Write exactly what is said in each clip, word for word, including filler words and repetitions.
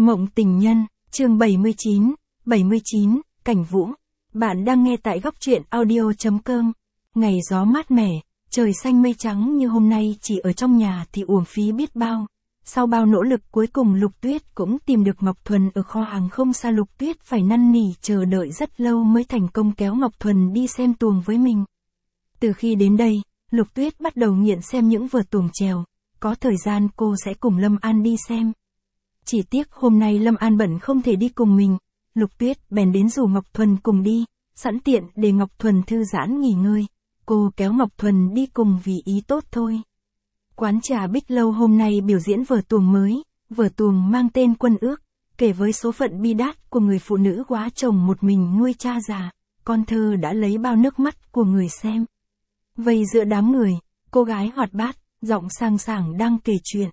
Mộng tình nhân, chương bảy mươi chín, bảy mươi chín, Cảnh Vũ. Bạn đang nghe tại góc truyện audio chấm com. Ngày gió mát mẻ, trời xanh mây trắng như hôm nay chỉ ở trong nhà thì uổng phí biết bao. Sau bao nỗ lực cuối cùng Lục Tuyết cũng tìm được Ngọc Thuần ở kho hàng không xa. Lục Tuyết phải năn nỉ chờ đợi rất lâu mới thành công kéo Ngọc Thuần đi xem tuồng với mình. Từ khi đến đây, Lục Tuyết bắt đầu nghiện xem những vở tuồng chèo. Có thời gian cô sẽ cùng Lâm An đi xem. Chỉ tiếc hôm nay Lâm An bận không thể đi cùng mình, Lục Tuyết bèn đến rủ Ngọc Thuần cùng đi, sẵn tiện để Ngọc Thuần thư giãn nghỉ ngơi. Cô kéo Ngọc Thuần đi cùng vì ý tốt thôi. Quán trà Bích Lâu hôm nay biểu diễn vở tuồng mới, vở tuồng mang tên Quân Ước, kể với số phận bi đát của người phụ nữ quá chồng một mình nuôi cha già, con thơ đã lấy bao nước mắt của người xem. Vây giữa đám người, cô gái hoạt bát, giọng sang sảng đang kể chuyện.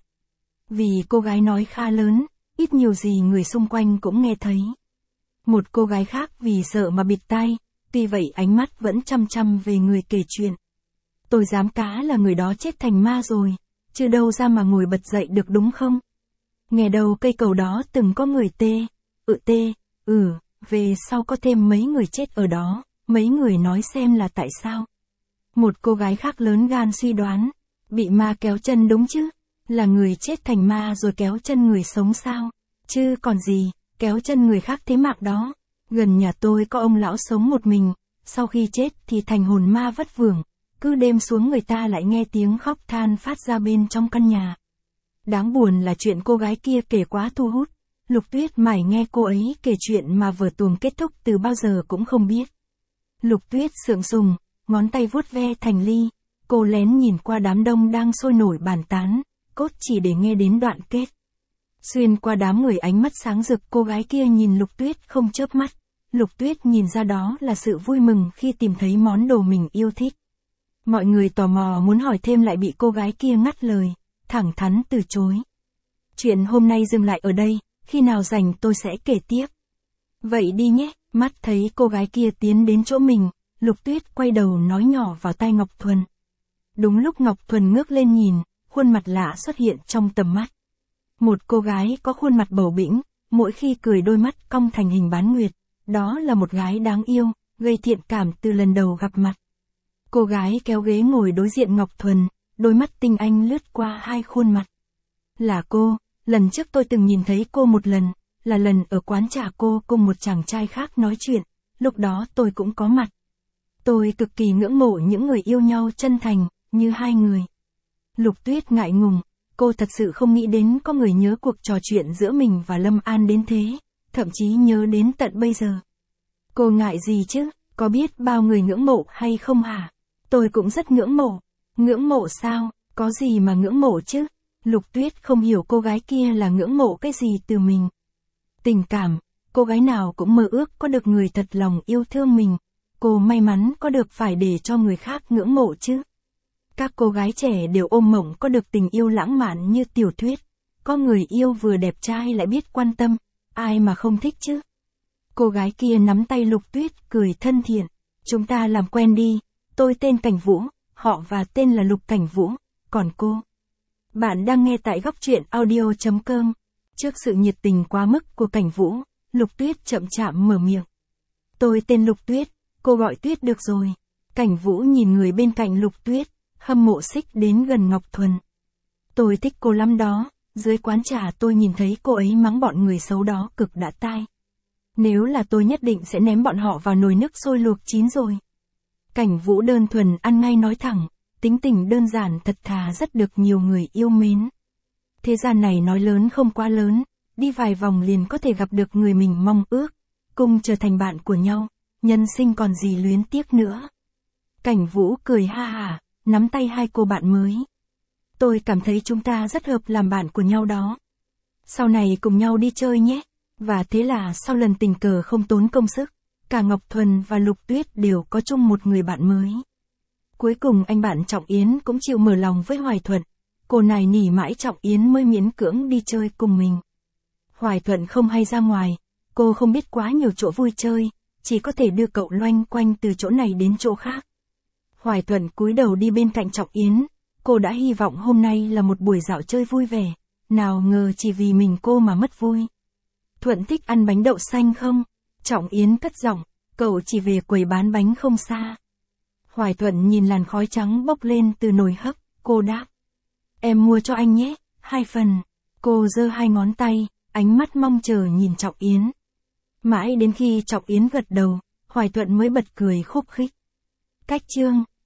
Vì cô gái nói khá lớn, ít nhiều gì người xung quanh cũng nghe thấy. Một cô gái khác vì sợ mà bịt tai, tuy vậy ánh mắt vẫn chăm chăm về người kể chuyện. Tôi dám cá là người đó chết thành ma rồi, chứ đâu ra mà ngồi bật dậy được đúng không? Nghe đầu cây cầu đó từng có người tê, ừ tê, ừ, về sau có thêm mấy người chết ở đó, mấy người nói xem là tại sao. Một cô gái khác lớn gan suy đoán, bị ma kéo chân đúng chứ? Là người chết thành ma rồi kéo chân người sống sao? Chứ còn gì, kéo chân người khác thế mạng đó. Gần nhà tôi có ông lão sống một mình, sau khi chết thì thành hồn ma vất vưởng, cứ đêm xuống người ta lại nghe tiếng khóc than phát ra bên trong căn nhà. Đáng buồn là chuyện cô gái kia kể quá thu hút, Lục Tuyết mải nghe cô ấy kể chuyện mà vở tuồng kết thúc từ bao giờ cũng không biết. Lục Tuyết sượng sùng, ngón tay vuốt ve thành ly, cô lén nhìn qua đám đông đang sôi nổi bàn tán, cốt chỉ để nghe đến đoạn kết. Xuyên qua đám người ánh mắt sáng rực cô gái kia nhìn Lục Tuyết không chớp mắt. Lục Tuyết nhìn ra đó là sự vui mừng khi tìm thấy món đồ mình yêu thích. Mọi người tò mò muốn hỏi thêm lại bị cô gái kia ngắt lời, thẳng thắn từ chối. Chuyện hôm nay dừng lại ở đây, khi nào rảnh tôi sẽ kể tiếp. Vậy đi nhé, mắt thấy cô gái kia tiến đến chỗ mình, Lục Tuyết quay đầu nói nhỏ vào tai Ngọc Thuần. Đúng lúc Ngọc Thuần ngước lên nhìn, khuôn mặt lạ xuất hiện trong tầm mắt. Một cô gái có khuôn mặt bầu bĩnh, mỗi khi cười đôi mắt cong thành hình bán nguyệt, đó là một gái đáng yêu, gây thiện cảm từ lần đầu gặp mặt. Cô gái kéo ghế ngồi đối diện Ngọc Thuần, đôi mắt tinh anh lướt qua hai khuôn mặt. Là cô, lần trước tôi từng nhìn thấy cô một lần, là lần ở quán trà cô cùng một chàng trai khác nói chuyện, lúc đó tôi cũng có mặt. Tôi cực kỳ ngưỡng mộ những người yêu nhau chân thành, như hai người. Lục Tuyết ngại ngùng, cô thật sự không nghĩ đến có người nhớ cuộc trò chuyện giữa mình và Lâm An đến thế, thậm chí nhớ đến tận bây giờ. Cô ngại gì chứ, có biết bao người ngưỡng mộ hay không hả? Tôi cũng rất ngưỡng mộ. Ngưỡng mộ sao, có gì mà ngưỡng mộ chứ? Lục Tuyết không hiểu cô gái kia là ngưỡng mộ cái gì từ mình. Tình cảm, cô gái nào cũng mơ ước có được người thật lòng yêu thương mình. Cô may mắn có được phải để cho người khác ngưỡng mộ chứ. Các cô gái trẻ đều ôm mộng có được tình yêu lãng mạn như tiểu thuyết. Có người yêu vừa đẹp trai lại biết quan tâm, ai mà không thích chứ. Cô gái kia nắm tay Lục Tuyết cười thân thiện. Chúng ta làm quen đi, tôi tên Cảnh Vũ, họ và tên là Lục Cảnh Vũ, còn cô? Bạn đang nghe tại góc truyện audio chấm com. Trước sự nhiệt tình quá mức của Cảnh Vũ, Lục Tuyết chậm chạp mở miệng. Tôi tên Lục Tuyết, cô gọi Tuyết được rồi. Cảnh Vũ nhìn người bên cạnh Lục Tuyết, hâm mộ xích đến gần Ngọc Thuần. Tôi thích cô lắm đó, dưới quán trà tôi nhìn thấy cô ấy mắng bọn người xấu đó cực đã tai. Nếu là tôi nhất định sẽ ném bọn họ vào nồi nước sôi luộc chín rồi. Cảnh Vũ đơn thuần ăn ngay nói thẳng, tính tình đơn giản thật thà rất được nhiều người yêu mến. Thế gian này nói lớn không quá lớn, đi vài vòng liền có thể gặp được người mình mong ước, cùng trở thành bạn của nhau, nhân sinh còn gì luyến tiếc nữa. Cảnh Vũ cười ha hả, nắm tay hai cô bạn mới. Tôi cảm thấy chúng ta rất hợp làm bạn của nhau đó. Sau này cùng nhau đi chơi nhé. Và thế là sau lần tình cờ không tốn công sức, cả Ngọc Thuần và Lục Tuyết đều có chung một người bạn mới. Cuối cùng anh bạn Trọng Yến cũng chịu mở lòng với Hoài Thuận. Cô này nỉ mãi Trọng Yến mới miễn cưỡng đi chơi cùng mình. Hoài Thuận không hay ra ngoài, cô không biết quá nhiều chỗ vui chơi, chỉ có thể đưa cậu loanh quanh từ chỗ này đến chỗ khác. Hoài Thuận cúi đầu đi bên cạnh Trọng Yến, cô đã hy vọng hôm nay là một buổi dạo chơi vui vẻ, nào ngờ chỉ vì mình cô mà mất vui. Thuận thích ăn bánh đậu xanh không? Trọng Yến cất giọng, cậu chỉ về quầy bán bánh không xa. Hoài Thuận nhìn làn khói trắng bốc lên từ nồi hấp, cô đáp. Em mua cho anh nhé, hai phần. Cô giơ hai ngón tay, ánh mắt mong chờ nhìn Trọng Yến. Mãi đến khi Trọng Yến gật đầu, Hoài Thuận mới bật cười khúc khích. Cách chương